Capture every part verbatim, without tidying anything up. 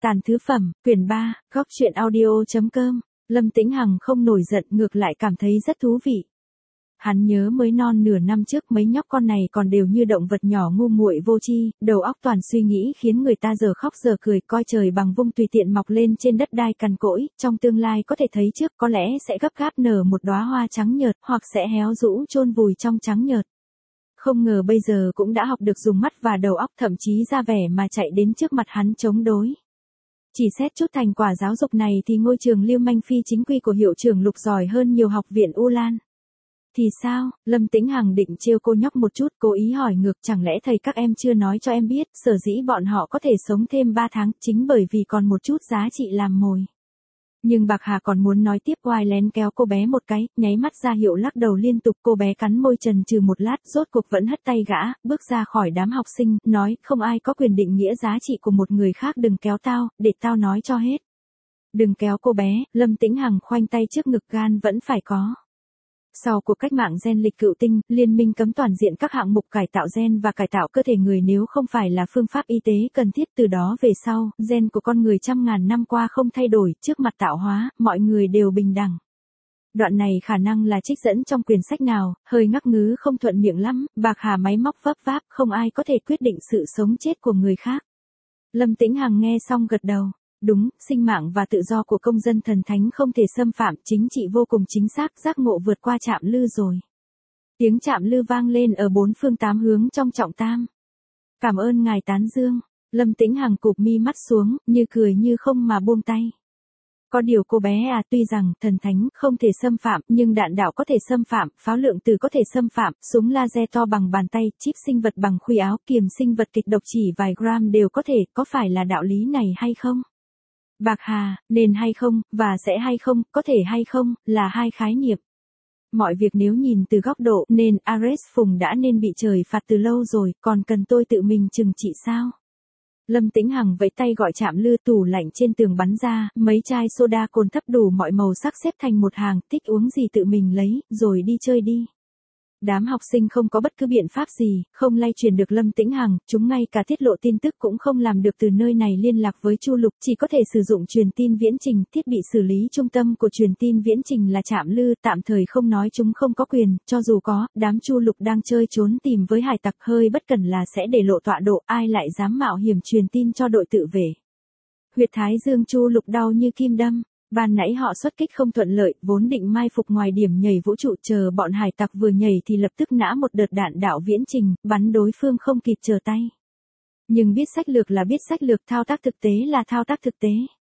Tàn thứ phẩm, quyển ba, góc truyện audio.com. Lâm Tĩnh Hằng không nổi giận, ngược lại cảm thấy rất thú vị. Hắn nhớ mới non nửa năm trước mấy nhóc con này còn đều như động vật nhỏ ngu muội vô tri, đầu óc toàn suy nghĩ khiến người ta giờ khóc giờ cười, coi trời bằng vung tùy tiện mọc lên trên đất đai cằn cỗi, trong tương lai có thể thấy trước có lẽ sẽ gấp gáp nở một đóa hoa trắng nhợt, hoặc sẽ héo rũ chôn vùi trong trắng nhợt. Không ngờ bây giờ cũng đã học được dùng mắt và đầu óc, thậm chí ra vẻ mà chạy đến trước mặt hắn chống đối. Chỉ xét chút thành quả giáo dục này thì ngôi trường Lưu Manh Phi chính quy của hiệu trưởng Lục giỏi hơn nhiều học viện U Lan. Thì sao? Lâm Tĩnh Hằng định trêu cô nhóc một chút, cố ý hỏi ngược, chẳng lẽ thầy các em chưa nói cho em biết, sở dĩ bọn họ có thể sống thêm ba tháng, chính bởi vì còn một chút giá trị làm mồi. Nhưng Bạc Hà còn muốn nói tiếp, oai lén kéo cô bé một cái, nháy mắt ra hiệu lắc đầu liên tục. Cô bé cắn môi chần chừ một lát, rốt cuộc vẫn hất tay gã, bước ra khỏi đám học sinh, nói, không ai có quyền định nghĩa giá trị của một người khác, đừng kéo tao, để tao nói cho hết. Đừng kéo cô bé. Lâm Tĩnh Hằng khoanh tay trước ngực, gan vẫn phải có. Sau cuộc cách mạng gen lịch cựu tinh, liên minh cấm toàn diện các hạng mục cải tạo gen và cải tạo cơ thể người nếu không phải là phương pháp y tế cần thiết. Từ đó về sau, gen của con người trăm ngàn năm qua không thay đổi, trước mặt tạo hóa, mọi người đều bình đẳng. Đoạn này khả năng là trích dẫn trong quyển sách nào, hơi ngắc ngứ không thuận miệng lắm. Bạc Hà máy móc vấp váp, không ai có thể quyết định sự sống chết của người khác. Lâm Tĩnh Hằng nghe xong gật đầu. Đúng, sinh mạng và tự do của công dân thần thánh không thể xâm phạm, chính trị vô cùng chính xác, giác ngộ vượt qua chạm lư rồi. Tiếng chạm lư vang lên ở bốn phương tám hướng trong trọng tam. Cảm ơn ngài tán dương. Lâm Tĩnh Hằng cụp mi mắt xuống, như cười như không mà buông tay. Có điều cô bé à, tuy rằng thần thánh không thể xâm phạm, nhưng đạn đạo có thể xâm phạm, pháo lượng tử có thể xâm phạm, súng laser to bằng bàn tay, chip sinh vật bằng khuy áo, kiềm sinh vật kịch độc chỉ vài gram đều có thể, có phải là đạo lý này hay không? Bạc Hà, nên hay không, và sẽ hay không, có thể hay không, là hai khái niệm. Mọi việc nếu nhìn từ góc độ nên, Ares Phùng đã nên bị trời phạt từ lâu rồi, còn cần tôi tự mình trừng trị sao? Lâm Tĩnh Hằng vẫy tay gọi chạm lư, tủ lạnh trên tường bắn ra, mấy chai soda cồn thấp đủ mọi màu sắc xếp thành một hàng, thích uống gì tự mình lấy, rồi đi chơi đi. Đám học sinh không có bất cứ biện pháp gì, không lay truyền được Lâm Tĩnh Hằng, chúng ngay cả tiết lộ tin tức cũng không làm được, từ nơi này liên lạc với Chu Lục, chỉ có thể sử dụng truyền tin viễn trình. Thiết bị xử lý trung tâm của truyền tin viễn trình là chạm lư, tạm thời không nói chúng không có quyền, cho dù có, đám Chu Lục đang chơi trốn tìm với hải tặc hơi bất cẩn là sẽ để lộ tọa độ, ai lại dám mạo hiểm truyền tin cho đội tự vệ. Huyệt thái dương Chu Lục đau như kim đâm. Ban nãy họ xuất kích không thuận lợi, vốn định mai phục ngoài điểm nhảy vũ trụ, chờ bọn hải tặc vừa nhảy thì lập tức nã một đợt đạn đạo viễn trình, bắn đối phương không kịp trở tay. Nhưng biết sách lược là biết sách lược, thao tác thực tế là thao tác thực tế.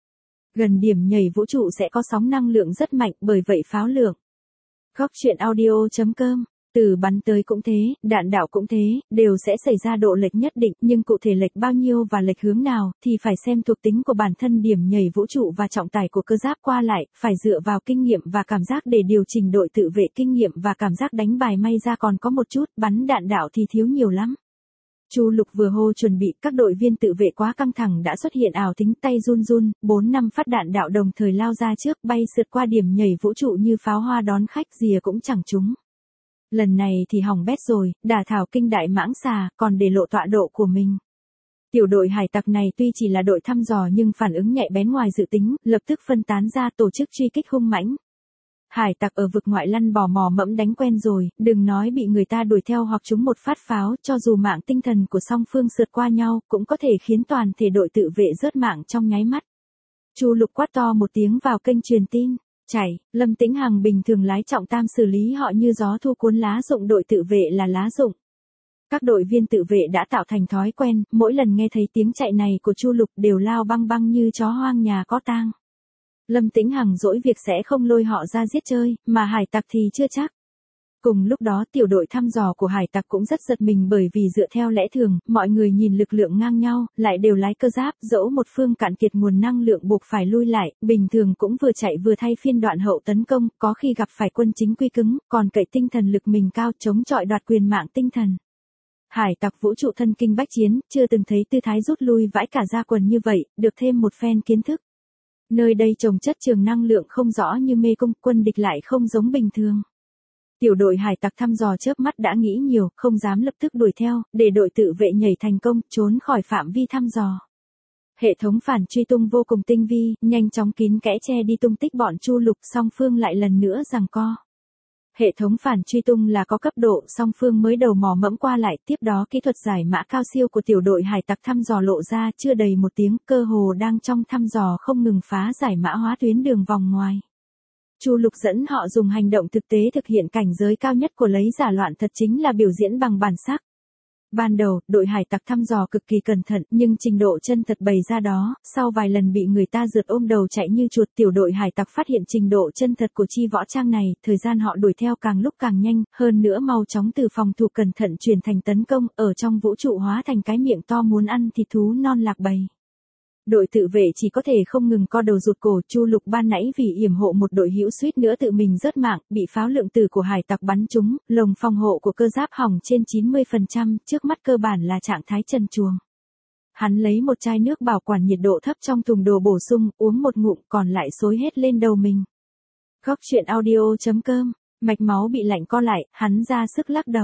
Gần điểm nhảy vũ trụ sẽ có sóng năng lượng rất mạnh, bởi vậy pháo lượng. Góc truyện audio.com. Từ bắn tới cũng thế, đạn đạo cũng thế, đều sẽ xảy ra độ lệch nhất định, nhưng cụ thể lệch bao nhiêu và lệch hướng nào, thì phải xem thuộc tính của bản thân điểm nhảy vũ trụ và trọng tải của cơ giáp qua lại, phải dựa vào kinh nghiệm và cảm giác để điều chỉnh. Đội tự vệ kinh nghiệm và cảm giác đánh bài may ra còn có một chút, bắn đạn đạo thì thiếu nhiều lắm. Chu Lục vừa hô chuẩn bị, các đội viên tự vệ quá căng thẳng đã xuất hiện ảo tính, tay run run, bốn năm phát đạn đạo đồng thời lao ra trước, bay sượt qua điểm nhảy vũ trụ như pháo hoa đón khách, rìa cũng chẳng trúng. Lần này thì hỏng bét rồi, đả thảo kinh đại mãng xà, còn để lộ tọa độ của mình. Tiểu đội hải tặc này tuy chỉ là đội thăm dò nhưng phản ứng nhạy bén ngoài dự tính, lập tức phân tán ra tổ chức truy kích hung mãnh. Hải tặc ở vực ngoại lăn bò mò mẫm đánh quen rồi, đừng nói bị người ta đuổi theo hoặc trúng một phát pháo, cho dù mạng tinh thần của song phương sượt qua nhau, cũng có thể khiến toàn thể đội tự vệ rớt mạng trong nháy mắt. Chu Lục quát to một tiếng vào kênh truyền tin. Chảy, Lâm Tĩnh Hằng bình thường lái trọng tam xử lý họ như gió thu cuốn lá rụng, đội tự vệ là lá rụng. Các đội viên tự vệ đã tạo thành thói quen, mỗi lần nghe thấy tiếng chạy này của Chu Lục đều lao băng băng như chó hoang nhà có tang. Lâm Tĩnh Hằng dỗi việc sẽ không lôi họ ra giết chơi, mà hải tặc thì chưa chắc. Cùng lúc đó tiểu đội thăm dò của hải tặc cũng rất giật mình, bởi vì dựa theo lẽ thường, mọi người nhìn lực lượng ngang nhau, lại đều lái cơ giáp, dẫu một phương cạn kiệt nguồn năng lượng buộc phải lui lại, bình thường cũng vừa chạy vừa thay phiên đoạn hậu tấn công, có khi gặp phải quân chính quy cứng, còn cậy tinh thần lực mình cao chống chọi đoạt quyền mạng tinh thần. Hải tặc vũ trụ thân kinh bách chiến, chưa từng thấy tư thái rút lui vãi cả da quần như vậy, được thêm một phen kiến thức. Nơi đây trồng chất trường năng lượng không rõ như mê cung, quân địch lại không giống bình thường. Tiểu đội hải tặc thăm dò chớp mắt đã nghĩ nhiều, không dám lập tức đuổi theo, để đội tự vệ nhảy thành công, trốn khỏi phạm vi thăm dò. Hệ thống phản truy tung vô cùng tinh vi, nhanh chóng kín kẽ che đi tung tích bọn Chu Lục, song phương lại lần nữa giằng co. Hệ thống phản truy tung là có cấp độ, song phương mới đầu mò mẫm qua lại, tiếp đó kỹ thuật giải mã cao siêu của tiểu đội hải tặc thăm dò lộ ra, chưa đầy một tiếng, cơ hồ đang trong thăm dò không ngừng phá giải mã hóa tuyến đường vòng ngoài. Chu Lục dẫn họ dùng hành động thực tế thực hiện cảnh giới cao nhất của lấy giả loạn thật, chính là biểu diễn bằng bản sắc. Ban đầu, đội hải tặc thăm dò cực kỳ cẩn thận, nhưng trình độ chân thật bày ra đó, sau vài lần bị người ta rượt ôm đầu chạy như chuột, tiểu đội hải tặc phát hiện trình độ chân thật của chi võ trang này, thời gian họ đuổi theo càng lúc càng nhanh, hơn nữa mau chóng từ phòng thủ cẩn thận chuyển thành tấn công, ở trong vũ trụ hóa thành cái miệng to muốn ăn thịt thú non lạc bầy. Đội tự vệ chỉ có thể không ngừng co đầu rụt cổ. Chu Lục ban nãy vì yểm hộ một đội hữu suýt nữa tự mình rớt mạng, bị pháo lượng tử của hải tặc bắn trúng, lồng phòng hộ của cơ giáp hỏng trên chín mươi phần trăm, trước mắt cơ bản là trạng thái trần truồng. Hắn lấy một chai nước bảo quản nhiệt độ thấp trong thùng đồ bổ sung, uống một ngụm còn lại xối hết lên đầu mình. Góc truyện audio chấm com, mạch máu bị lạnh co lại, hắn ra sức lắc đầu.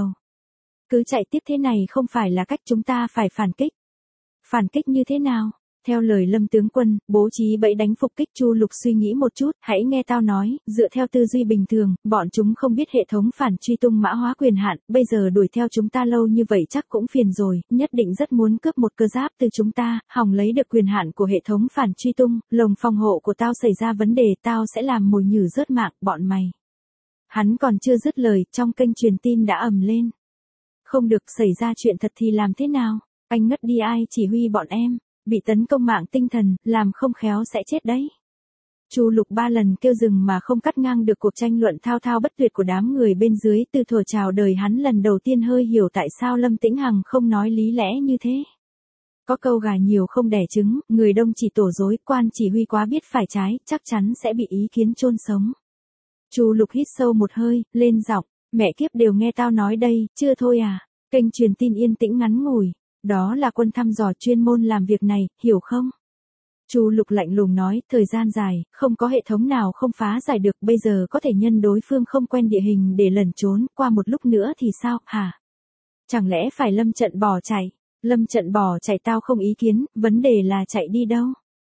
Cứ chạy tiếp thế này không phải là cách, chúng ta phải phản kích. Phản kích như thế nào? Theo lời Lâm tướng quân, bố trí bẫy đánh phục kích. Chu Lục suy nghĩ một chút, hãy nghe tao nói, dựa theo tư duy bình thường, bọn chúng không biết hệ thống phản truy tung mã hóa quyền hạn, bây giờ đuổi theo chúng ta lâu như vậy chắc cũng phiền rồi, nhất định rất muốn cướp một cơ giáp từ chúng ta, hòng lấy được quyền hạn của hệ thống phản truy tung, lồng phòng hộ của tao xảy ra vấn đề, tao sẽ làm mồi nhử rớt mạng, bọn mày. Hắn còn chưa dứt lời, trong kênh truyền tin đã ầm lên. Không được, xảy ra chuyện thật thì làm thế nào? Anh ngất đi, ai chỉ huy bọn em? Bị tấn công mạng tinh thần, làm không khéo sẽ chết đấy. Chu Lục ba lần kêu dừng mà không cắt ngang được cuộc tranh luận thao thao bất tuyệt của đám người bên dưới. Từ thuở chào đời hắn lần đầu tiên hơi hiểu tại sao Lâm Tĩnh Hằng không nói lý lẽ như thế. Có câu gà nhiều không đẻ trứng, người đông chỉ tổ dối, quan chỉ huy quá biết phải trái, chắc chắn sẽ bị ý kiến chôn sống. Chu Lục hít sâu một hơi, lên giọng, mẹ kiếp, đều nghe tao nói đây, chưa thôi à? Kênh truyền tin yên tĩnh ngắn ngủi. Đó là quân thăm dò chuyên môn làm việc này, hiểu không? Chu Lục lạnh lùng nói, thời gian dài, không có hệ thống nào không phá giải được, bây giờ có thể nhân đối phương không quen địa hình để lẩn trốn, qua một lúc nữa thì sao, hả? Chẳng lẽ phải lâm trận bỏ chạy? Lâm trận bỏ chạy tao không ý kiến, vấn đề là chạy đi đâu?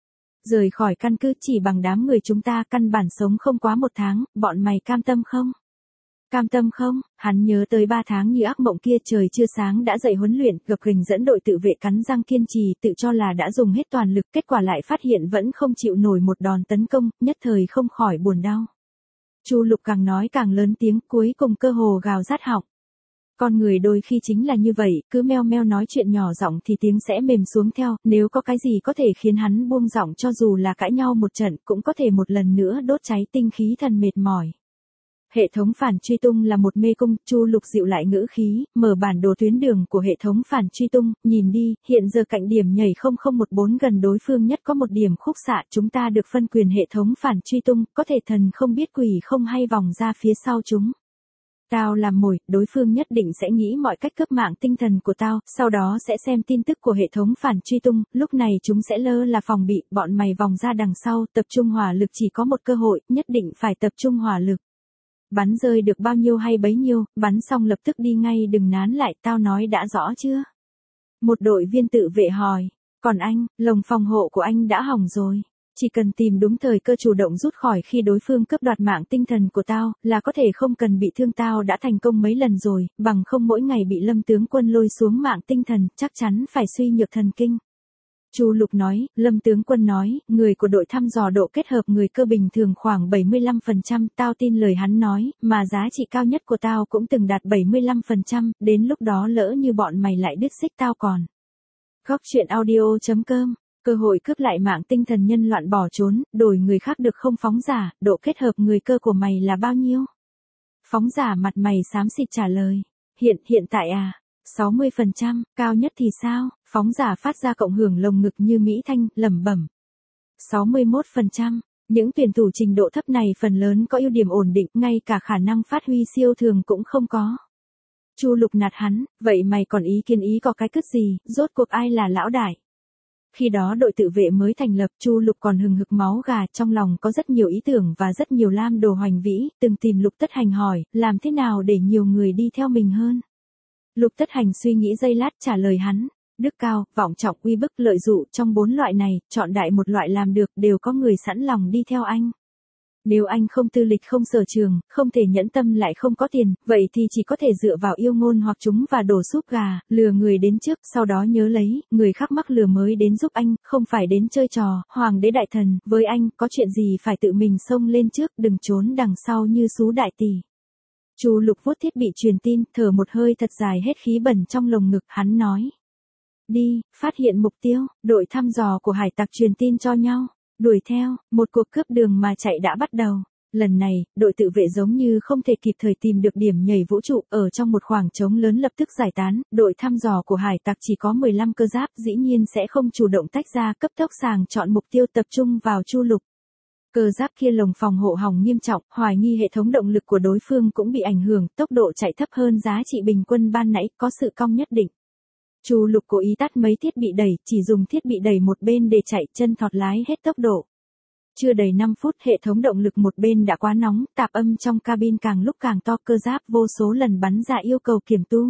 Rời khỏi căn cứ chỉ bằng đám người chúng ta, căn bản sống không quá một tháng, bọn mày cam tâm không? Cam tâm không? Hắn nhớ tới ba tháng như ác mộng kia, trời chưa sáng đã dậy huấn luyện, gập ghềnh dẫn đội tự vệ cắn răng kiên trì, tự cho là đã dùng hết toàn lực, kết quả lại phát hiện vẫn không chịu nổi một đòn tấn công, nhất thời không khỏi buồn đau. Chu Lục càng nói càng lớn tiếng, cuối cùng cơ hồ gào rát họng. Con người đôi khi chính là như vậy, cứ meo meo nói chuyện nhỏ giọng thì tiếng sẽ mềm xuống theo, nếu có cái gì có thể khiến hắn buông giọng cho dù là cãi nhau một trận, cũng có thể một lần nữa đốt cháy tinh khí thần mệt mỏi. Hệ thống phản truy tung là một mê cung. Chu Lục dịu lại ngữ khí, mở bản đồ tuyến đường của hệ thống phản truy tung, nhìn đi, hiện giờ cạnh điểm nhảy không không một bốn gần đối phương nhất có một điểm khúc xạ, chúng ta được phân quyền hệ thống phản truy tung, có thể thần không biết quỷ không hay vòng ra phía sau chúng. Tao làm mồi, đối phương nhất định sẽ nghĩ mọi cách cướp mạng tinh thần của tao, sau đó sẽ xem tin tức của hệ thống phản truy tung, lúc này chúng sẽ lơ là phòng bị, bọn mày vòng ra đằng sau, tập trung hỏa lực, chỉ có một cơ hội, nhất định phải tập trung hỏa lực. Bắn rơi được bao nhiêu hay bấy nhiêu, bắn xong lập tức đi ngay, đừng nán lại, tao nói đã rõ chưa? Một đội viên tự vệ hỏi, còn anh, lồng phòng hộ của anh đã hỏng rồi. Chỉ cần tìm đúng thời cơ chủ động rút khỏi khi đối phương cướp đoạt mạng tinh thần của tao, là có thể không cần bị thương, tao đã thành công mấy lần rồi, bằng không mỗi ngày bị Lâm tướng quân lôi xuống mạng tinh thần, chắc chắn phải suy nhược thần kinh. Chu Lục nói, Lâm tướng quân nói, người của đội thăm dò độ kết hợp người cơ bình thường khoảng bảy mươi lăm phần trăm, tao tin lời hắn nói, mà giá trị cao nhất của tao cũng từng đạt bảy mươi lăm phần trăm, đến lúc đó lỡ như bọn mày lại đứt xích tao còn. Góc truyện audio chấm com, cơ hội cướp lại mạng tinh thần nhân loạn bỏ trốn, đổi người khác được không? Phóng giả, độ kết hợp người cơ của mày là bao nhiêu? Phóng giả mặt mày xám xịt trả lời, hiện, hiện tại à? sáu mươi phần trăm, cao nhất thì sao? Phóng giả phát ra cộng hưởng lồng ngực như Mỹ Thanh, lẩm bẩm. sáu mươi mốt phần trăm, những tuyển thủ trình độ thấp này phần lớn có ưu điểm ổn định, ngay cả khả năng phát huy siêu thường cũng không có. Chu Lục nạt hắn, vậy mày còn ý kiến ý có cái cứt gì, rốt cuộc ai là lão đại? Khi đó đội tự vệ mới thành lập, Chu Lục còn hừng hực máu gà, trong lòng có rất nhiều ý tưởng và rất nhiều lam đồ hoành vĩ, từng tìm Lục Tất Hành hỏi, làm thế nào để nhiều người đi theo mình hơn? Lục Tất Hành suy nghĩ giây lát trả lời hắn, đức cao, vọng trọng, uy bức, lợi dụ, trong bốn loại này, chọn đại một loại làm được, đều có người sẵn lòng đi theo anh. Nếu anh không tư lịch không sở trường, không thể nhẫn tâm lại không có tiền, vậy thì chỉ có thể dựa vào yêu ngôn hoặc chúng và đổ súp gà, lừa người đến trước, sau đó nhớ lấy, người khác mắc lừa mới đến giúp anh, không phải đến chơi trò, hoàng đế đại thần, với anh, có chuyện gì phải tự mình xông lên trước, đừng trốn đằng sau như sú đại tỷ. Chu Lục vuốt thiết bị truyền tin, thở một hơi thật dài hết khí bẩn trong lồng ngực, hắn nói. Đi, phát hiện mục tiêu, đội thăm dò của hải tặc truyền tin cho nhau. Đuổi theo, một cuộc cướp đường mà chạy đã bắt đầu. Lần này, đội tự vệ giống như không thể kịp thời tìm được điểm nhảy vũ trụ, ở trong một khoảng trống lớn lập tức giải tán, đội thăm dò của hải tặc chỉ có mười lăm cơ giáp, dĩ nhiên sẽ không chủ động tách ra, cấp tốc sàng chọn mục tiêu tập trung vào Chu Lục. Cơ giáp kia lồng phòng hộ hỏng nghiêm trọng, hoài nghi hệ thống động lực của đối phương cũng bị ảnh hưởng, tốc độ chạy thấp hơn giá trị bình quân ban nãy, có sự cong nhất định. Chu Lục cố ý tắt mấy thiết bị đẩy, chỉ dùng thiết bị đẩy một bên để chạy, chân thọt lái hết tốc độ. Chưa đầy năm phút, hệ thống động lực một bên đã quá nóng, tạp âm trong cabin càng lúc càng to, cơ giáp vô số lần bắn ra yêu cầu kiểm tu.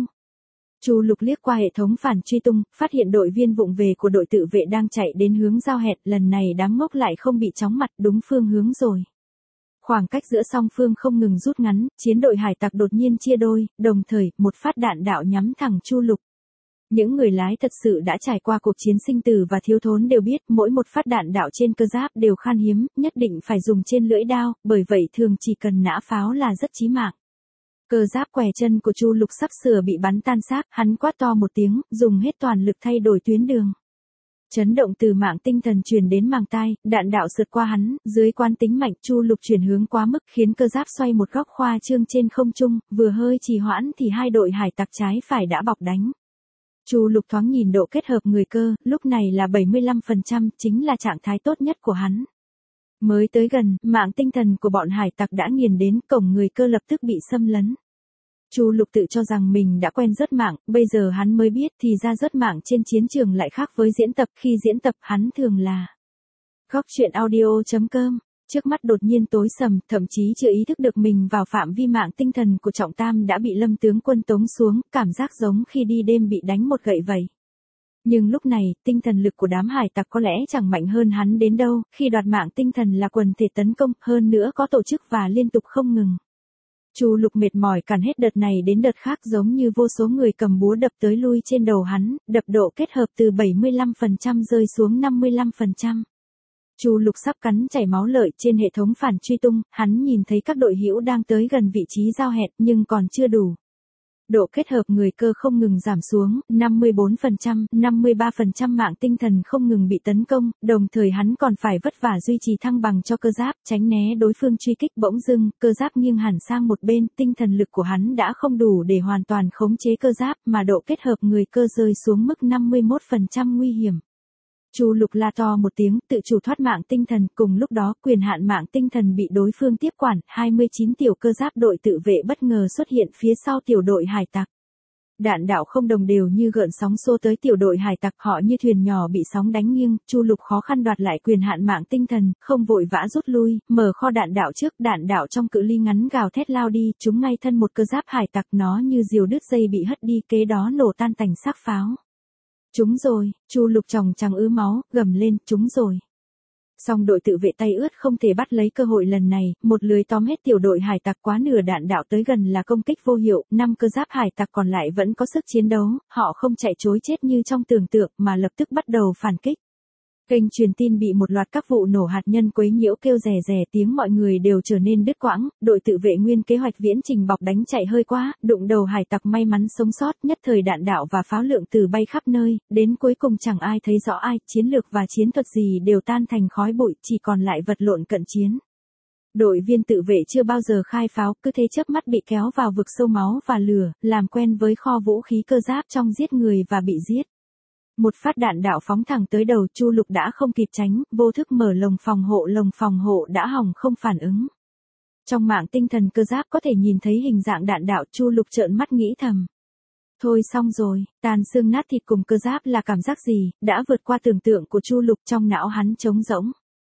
Chu Lục liếc qua hệ thống phản truy tung, phát hiện đội viên vụng về của đội tự vệ đang chạy đến hướng giao hẹn, lần này đám ngốc lại không bị chóng mặt, đúng phương hướng rồi. Khoảng cách giữa song phương không ngừng rút ngắn, chiến đội hải tặc đột nhiên chia đôi, đồng thời, một phát đạn đạo nhắm thẳng Chu Lục. Những người lái thật sự đã trải qua cuộc chiến sinh tử và thiếu thốn đều biết, mỗi một phát đạn đạo trên cơ giáp đều khan hiếm, nhất định phải dùng trên lưỡi đao, bởi vậy thường chỉ cần nã pháo là rất chí mạng. Cơ giáp què chân của Chu Lục sắp sửa bị bắn tan xác, hắn quát to một tiếng, dùng hết toàn lực thay đổi tuyến đường. Chấn động từ mạng tinh thần truyền đến màng tai, đạn đạo sượt qua hắn, dưới quán tính mạnh, Chu Lục chuyển hướng quá mức khiến cơ giáp xoay một góc khoa trương trên không trung, vừa hơi trì hoãn thì hai đội hải tặc trái phải đã bọc đánh. Chu Lục thoáng nhìn độ kết hợp người cơ, lúc này là bảy mươi lăm phần trăm, chính là trạng thái tốt nhất của hắn. Mới tới gần, mạng tinh thần của bọn hải tặc đã nghiền đến, cổng người cơ lập tức bị xâm lấn. Chu Lục tự cho rằng mình đã quen rớt mạng, bây giờ hắn mới biết thì ra rớt mạng trên chiến trường lại khác với diễn tập, khi diễn tập hắn thường là góc truyện audio chấm com. Trước mắt đột nhiên tối sầm, thậm chí chưa ý thức được mình vào phạm vi mạng tinh thần của Trọng Tam đã bị Lâm tướng quân tống xuống, cảm giác giống khi đi đêm bị đánh một gậy vậy. Nhưng lúc này, tinh thần lực của đám hải tặc có lẽ chẳng mạnh hơn hắn đến đâu, khi đoạt mạng tinh thần là quần thể tấn công, hơn nữa có tổ chức và liên tục không ngừng. Chu Lục mệt mỏi càn hết đợt này đến đợt khác, giống như vô số người cầm búa đập tới lui trên đầu hắn, đập độ kết hợp từ bảy mươi lăm phần trăm rơi xuống năm mươi lăm phần trăm. Chu Lục sắp cắn chảy máu lợi, trên hệ thống phản truy tung, hắn nhìn thấy các đội hữu đang tới gần vị trí giao hẹn nhưng còn chưa đủ. Độ kết hợp người cơ không ngừng giảm xuống, năm mươi bốn phần trăm, năm mươi ba phần trăm mạng tinh thần không ngừng bị tấn công, đồng thời hắn còn phải vất vả duy trì thăng bằng cho cơ giáp, tránh né đối phương truy kích. Bỗng dưng, cơ giáp nghiêng hẳn sang một bên, tinh thần lực của hắn đã không đủ để hoàn toàn khống chế cơ giáp, mà độ kết hợp người cơ rơi xuống mức năm mươi mốt phần trăm nguy hiểm. Chu Lục la to một tiếng, tự chủ thoát mạng tinh thần, cùng lúc đó, quyền hạn mạng tinh thần bị đối phương tiếp quản, hai mươi chín tiểu cơ giáp đội tự vệ bất ngờ xuất hiện phía sau tiểu đội hải tặc. Đạn đạo không đồng đều như gợn sóng xô tới tiểu đội hải tặc, họ như thuyền nhỏ bị sóng đánh nghiêng, Chu Lục khó khăn đoạt lại quyền hạn mạng tinh thần, không vội vã rút lui, mở kho đạn đạo trước, đạn đạo trong cự ly ngắn gào thét lao đi, trúng ngay thân một cơ giáp hải tặc, nó như diều đứt dây bị hất đi, kế đó nổ tan tành xác pháo. Chúng rồi, Chu Lục tròng trắng ứ máu, gầm lên, chúng rồi. Song đội tự vệ tay ướt không thể bắt lấy cơ hội lần này, một lưới tóm hết tiểu đội hải tặc, quá nửa đạn đạo tới gần là công kích vô hiệu, năm cơ giáp hải tặc còn lại vẫn có sức chiến đấu, họ không chạy trối chết như trong tưởng tượng mà lập tức bắt đầu phản kích. Kênh truyền tin bị một loạt các vụ nổ hạt nhân quấy nhiễu kêu rè rè, tiếng mọi người đều trở nên đứt quãng, đội tự vệ nguyên kế hoạch viễn trình bọc đánh chạy hơi quá, đụng đầu hải tặc may mắn sống sót, nhất thời đạn đạo và pháo lượng từ bay khắp nơi, đến cuối cùng chẳng ai thấy rõ ai, chiến lược và chiến thuật gì đều tan thành khói bụi, chỉ còn lại vật lộn cận chiến. Đội viên tự vệ chưa bao giờ khai pháo, cứ thế chớp mắt bị kéo vào vực sâu máu và lửa, làm quen với kho vũ khí cơ giáp trong giết người và bị giết. Một phát đạn đạo phóng thẳng tới đầu, Chu Lục đã không kịp tránh, vô thức mở lồng phòng hộ, lồng phòng hộ đã hỏng không phản ứng. Trong mạng tinh thần cơ giáp có thể nhìn thấy hình dạng đạn đạo, Chu Lục trợn mắt nghĩ thầm. Thôi xong rồi, tàn xương nát thịt cùng cơ giáp là cảm giác gì, đã vượt qua tưởng tượng của Chu Lục, trong não hắn trống rỗng.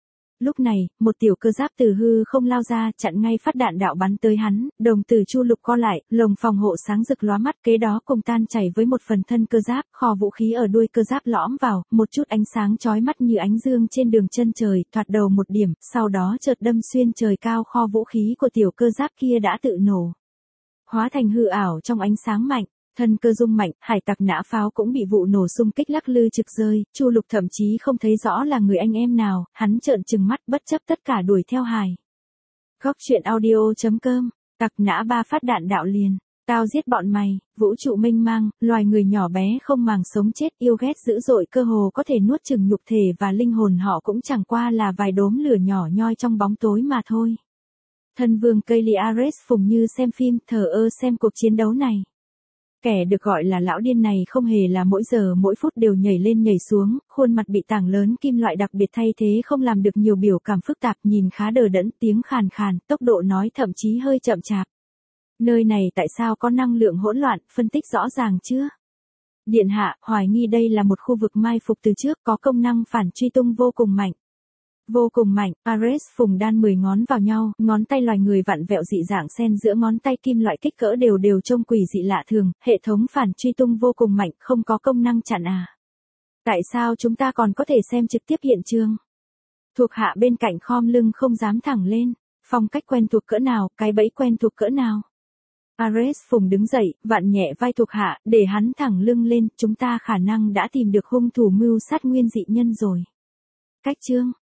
Lúc này, một tiểu cơ giáp từ hư không lao ra, chặn ngay phát đạn đạo bắn tới hắn, đồng tử Chu Lục co lại, lồng phòng hộ sáng rực lóa mắt, kế đó cùng tan chảy với một phần thân cơ giáp, kho vũ khí ở đuôi cơ giáp lõm vào, một chút ánh sáng chói mắt như ánh dương trên đường chân trời, thoạt đầu một điểm, sau đó chợt đâm xuyên trời cao, kho vũ khí của tiểu cơ giáp kia đã tự nổ, hóa thành hư ảo trong ánh sáng mạnh. Thân cơ rung mạnh, hải tặc nã pháo cũng bị vụ nổ xung kích lắc lư trực rơi, Chu Lục thậm chí không thấy rõ là người anh em nào, hắn trợn trừng mắt bất chấp tất cả đuổi theo Hải. Góc truyện audio chấm com, tặc nã ba phát đạn đạo liền, tao giết bọn mày, vũ trụ mênh mang, loài người nhỏ bé không màng sống chết yêu ghét dữ dội cơ hồ có thể nuốt chửng nhục thể và linh hồn họ cũng chẳng qua là vài đốm lửa nhỏ nhoi trong bóng tối mà thôi. Thân vương Kaylee Ares phùng như xem phim, thờ ơ xem cuộc chiến đấu này. Kẻ được gọi là lão điên này không hề là mỗi giờ mỗi phút đều nhảy lên nhảy xuống, khuôn mặt bị tảng lớn kim loại đặc biệt thay thế không làm được nhiều biểu cảm phức tạp, nhìn khá đờ đẫn, tiếng khàn khàn, tốc độ nói thậm chí hơi chậm chạp. Nơi này tại sao có năng lượng hỗn loạn, phân tích rõ ràng chưa? Điện hạ, hoài nghi đây là một khu vực mai phục từ trước, có công năng phản truy tung vô cùng mạnh. Vô cùng mạnh, Ares phùng đan mười ngón vào nhau, ngón tay loài người vặn vẹo dị dạng xen giữa ngón tay kim loại kích cỡ đều đều trông quỷ dị lạ thường, hệ thống phản truy tung vô cùng mạnh, không có công năng chặn à. Tại sao chúng ta còn có thể xem trực tiếp hiện trường? Thuộc hạ bên cạnh khom lưng không dám thẳng lên, phong cách quen thuộc cỡ nào, cái bẫy quen thuộc cỡ nào. Ares phùng đứng dậy, vặn nhẹ vai thuộc hạ, để hắn thẳng lưng lên, chúng ta khả năng đã tìm được hung thủ mưu sát nguyên dị nhân rồi. Cách chương